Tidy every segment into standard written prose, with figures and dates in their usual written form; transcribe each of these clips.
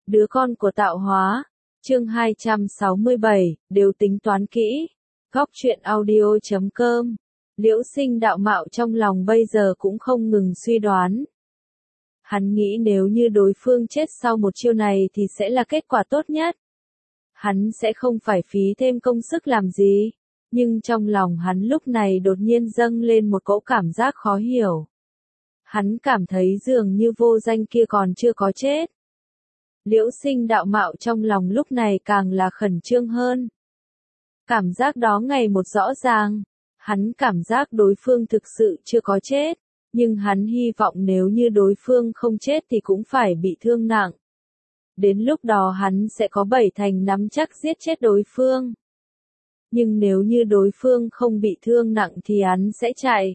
Đứa con của tạo hóa. Chương 267, đều tính toán kỹ. Góc truyện audio.com. Liễu Sinh đạo mạo trong lòng bây giờ cũng không ngừng suy đoán. Hắn nghĩ nếu như đối phương chết sau một chiêu này thì sẽ là kết quả tốt nhất. Hắn sẽ không phải phí thêm công sức làm gì. Nhưng trong lòng hắn lúc này đột nhiên dâng lên một cỗ cảm giác khó hiểu. Hắn cảm thấy dường như vô danh kia còn chưa có chết. Liễu Sinh đạo mạo trong lòng lúc này càng là khẩn trương hơn. Cảm giác đó ngày một rõ ràng. Hắn cảm giác đối phương thực sự chưa có chết. Nhưng hắn hy vọng nếu như đối phương không chết thì cũng phải bị thương nặng. Đến lúc đó hắn sẽ có 7 thành nắm chắc giết chết đối phương. Nhưng nếu như đối phương không bị thương nặng thì hắn sẽ chạy.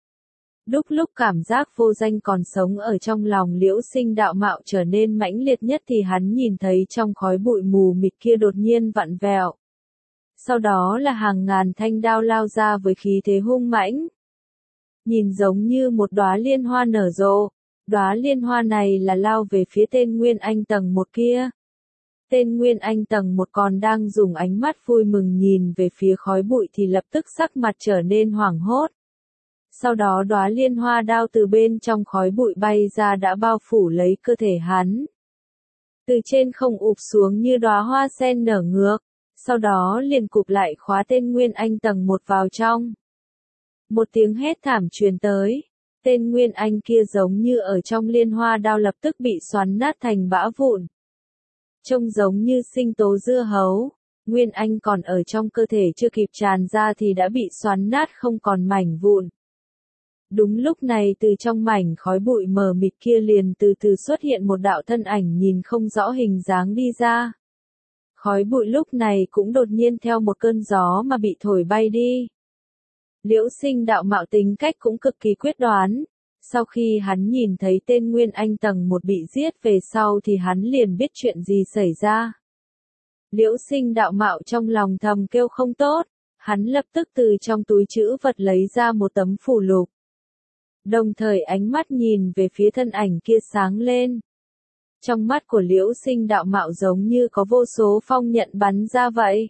Lúc cảm giác vô danh còn sống ở trong lòng Liễu Sinh đạo mạo trở nên mãnh liệt nhất thì hắn nhìn thấy trong khói bụi mù mịt kia đột nhiên vặn vẹo. Sau đó là hàng ngàn thanh đao lao ra với khí thế hung mãnh. Nhìn giống như một đóa liên hoa nở rộ. Đóa liên hoa này là lao về phía tên Nguyên Anh tầng 1 kia. Tên Nguyên Anh tầng 1 còn đang dùng ánh mắt vui mừng nhìn về phía khói bụi thì lập tức sắc mặt trở nên hoảng hốt. Sau đó đóa liên hoa đao từ bên trong khói bụi bay ra đã bao phủ lấy cơ thể hắn. Từ trên không ụp xuống như đóa hoa sen nở ngược, sau đó liền cụp lại khóa tên Nguyên Anh tầng 1 vào trong. Một tiếng hét thảm truyền tới, tên Nguyên Anh kia giống như ở trong liên hoa đao lập tức bị xoắn nát thành bã vụn. Trông giống như sinh tố dưa hấu, Nguyên Anh còn ở trong cơ thể chưa kịp tràn ra thì đã bị xoắn nát không còn mảnh vụn. Đúng lúc này từ trong mảnh khói bụi mờ mịt kia liền từ từ xuất hiện một đạo thân ảnh nhìn không rõ hình dáng đi ra. Khói bụi lúc này cũng đột nhiên theo một cơn gió mà bị thổi bay đi. Liễu Sinh đạo mạo tính cách cũng cực kỳ quyết đoán. Sau khi hắn nhìn thấy tên Nguyên Anh tầng 1 bị giết về sau thì hắn liền biết chuyện gì xảy ra. Liễu Sinh đạo mạo trong lòng thầm kêu không tốt, hắn lập tức từ trong túi trữ vật lấy ra một tấm phù lục. Đồng thời ánh mắt nhìn về phía thân ảnh kia sáng lên. Trong mắt của Liễu Sinh đạo mạo giống như có vô số phong nhận bắn ra vậy.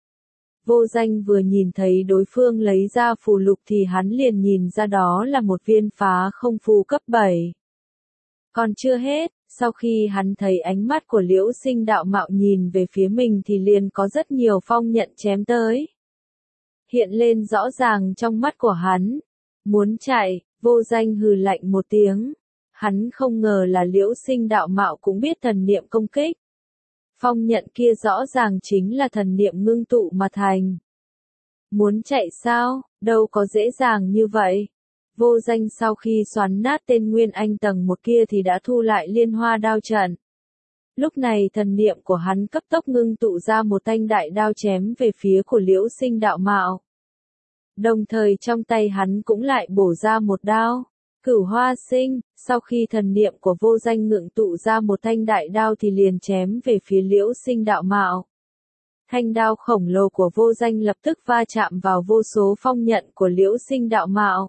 Vô danh vừa nhìn thấy đối phương lấy ra phù lục thì hắn liền nhìn ra đó là một viên phá không phù cấp 7. Còn chưa hết, sau khi hắn thấy ánh mắt của Liễu Sinh đạo mạo nhìn về phía mình thì liền có rất nhiều phong nhận chém tới. Hiện lên rõ ràng trong mắt của hắn. Muốn chạy, vô danh hừ lạnh một tiếng. Hắn không ngờ là Liễu Sinh đạo mạo cũng biết thần niệm công kích. Phong nhận kia rõ ràng chính là thần niệm ngưng tụ mà thành. Muốn chạy sao, đâu có dễ dàng như vậy. Vô danh sau khi xoắn nát tên Nguyên Anh tầng 1 kia thì đã thu lại liên hoa đao trận. Lúc này thần niệm của hắn cấp tốc ngưng tụ ra một thanh đại đao chém về phía của Liễu Sinh đạo mạo. Đồng thời trong tay hắn cũng lại bổ ra một đao. Cửu Hoa Sinh, sau khi thần niệm của vô danh ngưng tụ ra một thanh đại đao thì liền chém về phía Liễu Sinh đạo mạo. Thanh đao khổng lồ của vô danh lập tức va chạm vào vô số phong nhận của Liễu Sinh đạo mạo.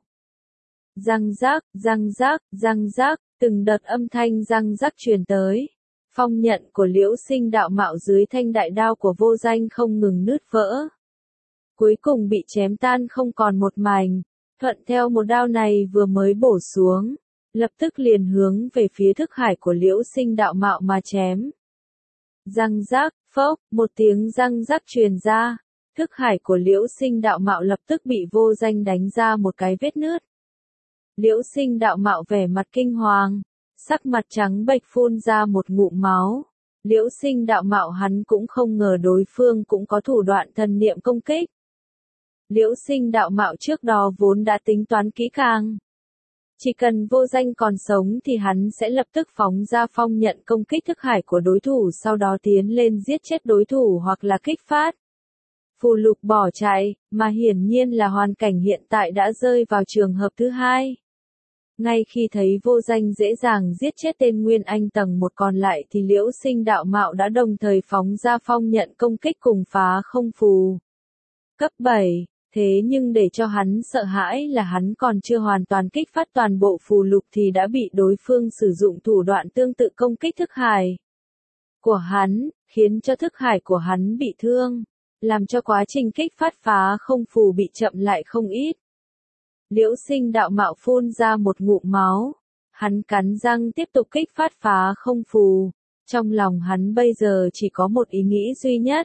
Răng rác, răng rác, răng rác, từng đợt âm thanh răng rác truyền tới. Phong nhận của Liễu Sinh đạo mạo dưới thanh đại đao của vô danh không ngừng nứt vỡ. Cuối cùng bị chém tan không còn một mảnh. Thuận theo một đao này vừa mới bổ xuống, lập tức liền hướng về phía thức hải của Liễu Sinh đạo mạo mà chém. Răng rác, phốc, một tiếng răng rác truyền ra, thức hải của Liễu Sinh đạo mạo lập tức bị vô danh đánh ra một cái vết nứt. Liễu Sinh đạo mạo vẻ mặt kinh hoàng, sắc mặt trắng bệch phun ra một ngụm máu. Liễu Sinh đạo mạo hắn cũng không ngờ đối phương cũng có thủ đoạn thần niệm công kích. Liễu Sinh đạo mạo trước đó vốn đã tính toán kỹ càng. Chỉ cần vô danh còn sống thì hắn sẽ lập tức phóng ra phong nhận công kích thức hải của đối thủ sau đó tiến lên giết chết đối thủ hoặc là kích phát. Phù lục bỏ chạy, mà hiển nhiên là hoàn cảnh hiện tại đã rơi vào trường hợp thứ hai. Ngay khi thấy vô danh dễ dàng giết chết tên Nguyên Anh tầng 1 còn lại thì Liễu Sinh đạo mạo đã đồng thời phóng ra phong nhận công kích cùng phá không phù. Cấp 7. Thế nhưng để cho hắn sợ hãi là hắn còn chưa hoàn toàn kích phát toàn bộ phù lục thì đã bị đối phương sử dụng thủ đoạn tương tự công kích thức hải. của hắn, khiến cho thức hải của hắn bị thương, làm cho quá trình kích phát phá không phù bị chậm lại không ít. Liễu Sinh đạo mạo phun ra một ngụm máu, hắn cắn răng tiếp tục kích phát phá không phù, trong lòng hắn bây giờ chỉ có một ý nghĩ duy nhất.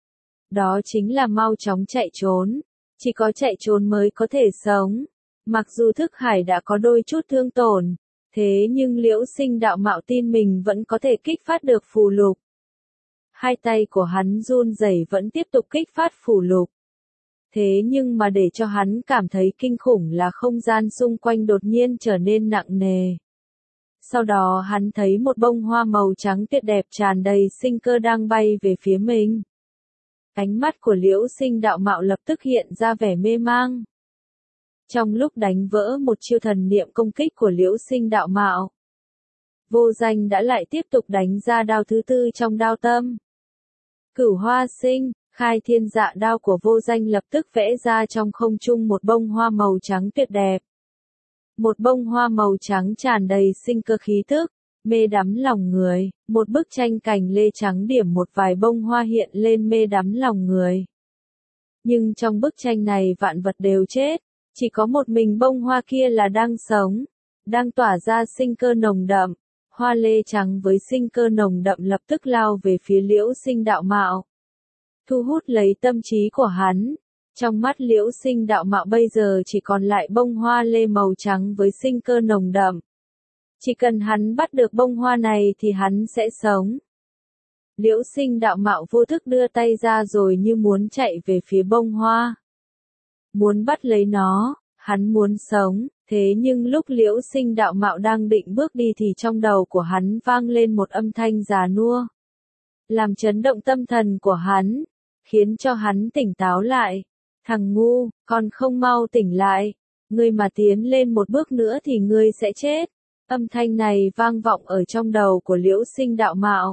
Đó chính là mau chóng chạy trốn, chỉ có chạy trốn mới có thể sống. Mặc dù thức hải đã có đôi chút thương tổn, thế nhưng Liễu Sinh đạo mạo tin mình vẫn có thể kích phát được phù lục. Hai tay của hắn run rẩy vẫn tiếp tục kích phát phù lục. Thế nhưng mà để cho hắn cảm thấy kinh khủng là không gian xung quanh đột nhiên trở nên nặng nề. Sau đó hắn thấy một bông hoa màu trắng tuyệt đẹp tràn đầy sinh cơ đang bay về phía mình. Ánh mắt của Liễu Sinh đạo mạo lập tức hiện ra vẻ mê mang. Trong lúc đánh vỡ một chiêu thần niệm công kích của Liễu Sinh đạo mạo, Vô Danh đã lại tiếp tục đánh ra đao thứ tư trong đao tâm. Cửu Hoa Sinh, Khai Thiên Dạ đao của Vô Danh lập tức vẽ ra trong không trung một bông hoa màu trắng tuyệt đẹp. Một bông hoa màu trắng tràn đầy sinh cơ khí tức, mê đắm lòng người, một bức tranh cành lê trắng điểm một vài bông hoa hiện lên mê đắm lòng người. Nhưng trong bức tranh này vạn vật đều chết, chỉ có một mình bông hoa kia là đang sống, đang tỏa ra sinh cơ nồng đậm. Hoa lê trắng với sinh cơ nồng đậm lập tức lao về phía Liễu Sinh đạo mạo, thu hút lấy tâm trí của hắn. Trong mắt Liễu Sinh đạo mạo bây giờ chỉ còn lại bông hoa lê màu trắng với sinh cơ nồng đậm. Chỉ cần hắn bắt được bông hoa này thì hắn sẽ sống. Liễu Sinh đạo mạo vô thức đưa tay ra rồi như muốn chạy về phía bông hoa. Muốn bắt lấy nó, hắn muốn sống, thế nhưng lúc Liễu Sinh đạo mạo đang định bước đi thì trong đầu của hắn vang lên một âm thanh già nua, làm chấn động tâm thần của hắn, khiến cho hắn tỉnh táo lại. Thằng ngu, còn không mau tỉnh lại, ngươi mà tiến lên một bước nữa thì ngươi sẽ chết. Âm thanh này vang vọng ở trong đầu của Liễu Sinh đạo mạo.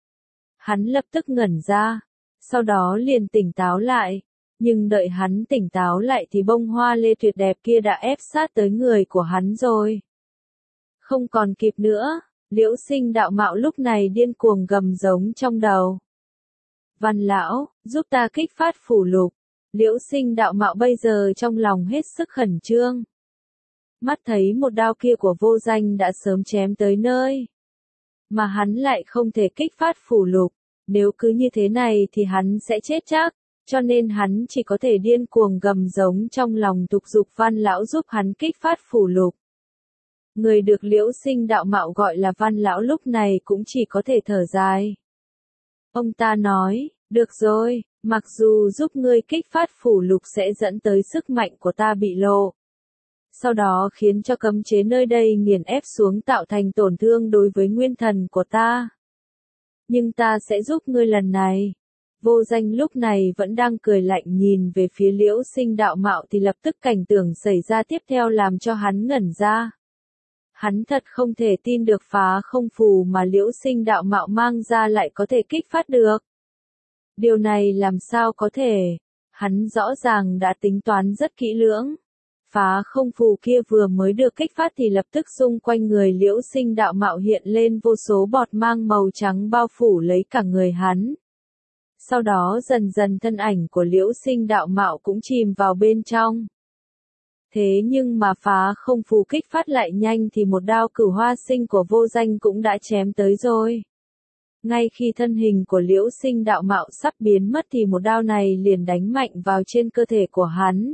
Hắn lập tức ngẩn ra, sau đó liền tỉnh táo lại. Nhưng đợi hắn tỉnh táo lại thì bông hoa lê tuyệt đẹp kia đã ép sát tới người của hắn rồi. Không còn kịp nữa, Liễu Sinh đạo mạo lúc này điên cuồng gầm giống trong đầu. Văn lão, giúp ta kích phát phù lục. Liễu Sinh đạo mạo bây giờ trong lòng hết sức khẩn trương. Mắt thấy một đao kia của Vô Danh đã sớm chém tới nơi, mà hắn lại không thể kích phát phù lục. Nếu cứ như thế này thì hắn sẽ chết chắc. Cho nên hắn chỉ có thể điên cuồng gầm giống trong lòng tục dục Văn lão giúp hắn kích phát phù lục. Người được Liễu Sinh đạo mạo gọi là Văn lão lúc này cũng chỉ có thể thở dài. Ông ta nói, được rồi, mặc dù giúp ngươi kích phát phù lục sẽ dẫn tới sức mạnh của ta bị lộ. Sau đó khiến cho cấm chế nơi đây nghiền ép xuống tạo thành tổn thương đối với nguyên thần của ta. Nhưng ta sẽ giúp ngươi lần này. Vô Danh lúc này vẫn đang cười lạnh nhìn về phía Liễu Sinh đạo mạo thì lập tức cảnh tượng xảy ra tiếp theo làm cho hắn ngẩn ra. Hắn thật không thể tin được phá không phù mà Liễu Sinh đạo mạo mang ra lại có thể kích phát được. Điều này làm sao có thể? Hắn rõ ràng đã tính toán rất kỹ lưỡng. Phá không phù kia vừa mới được kích phát thì lập tức xung quanh người Liễu Sinh đạo mạo hiện lên vô số bọt mang màu trắng bao phủ lấy cả người hắn. Sau đó dần dần thân ảnh của Liễu Sinh đạo mạo cũng chìm vào bên trong. Thế nhưng mà phá không phù kích phát lại nhanh thì một đao Cửu Hoa Sinh của Vô Danh cũng đã chém tới rồi. Ngay khi thân hình của Liễu Sinh đạo mạo sắp biến mất thì một đao này liền đánh mạnh vào trên cơ thể của hắn.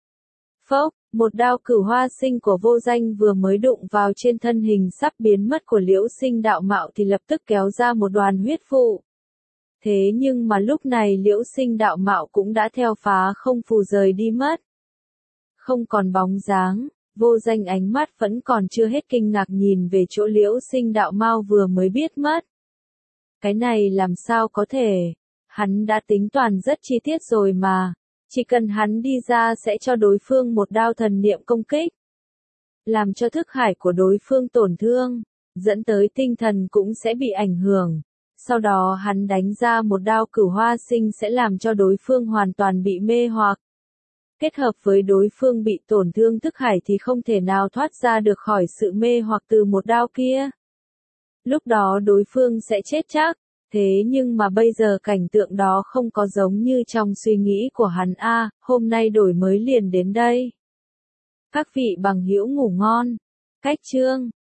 Phốc, một đao Cửu Hoa Sinh của Vô Danh vừa mới đụng vào trên thân hình sắp biến mất của Liễu Sinh đạo mạo thì lập tức kéo ra một đoàn huyết vụ. Thế nhưng mà lúc này Liễu Sinh đạo mạo cũng đã theo phá không phù rời đi mất. Không còn bóng dáng, Vô Danh ánh mắt vẫn còn chưa hết kinh ngạc nhìn về chỗ Liễu Sinh đạo mạo vừa mới biết mất. Cái này làm sao có thể? Hắn đã tính toán rất chi tiết rồi mà. Chỉ cần hắn đi ra sẽ cho đối phương một đao thần niệm công kích. Làm cho thức hải của đối phương tổn thương, dẫn tới tinh thần cũng sẽ bị ảnh hưởng. Sau đó hắn đánh ra một đao Cửu Hoa Sinh sẽ làm cho đối phương hoàn toàn bị mê hoặc. Kết hợp với đối phương bị tổn thương thức hải thì không thể nào thoát ra được khỏi sự mê hoặc từ một đao kia. Lúc đó đối phương sẽ chết chắc. Thế nhưng mà bây giờ cảnh tượng đó không có giống như trong suy nghĩ của hắn a, hôm nay đổi mới liền đến đây. Các vị bằng hữu ngủ ngon. Cách chương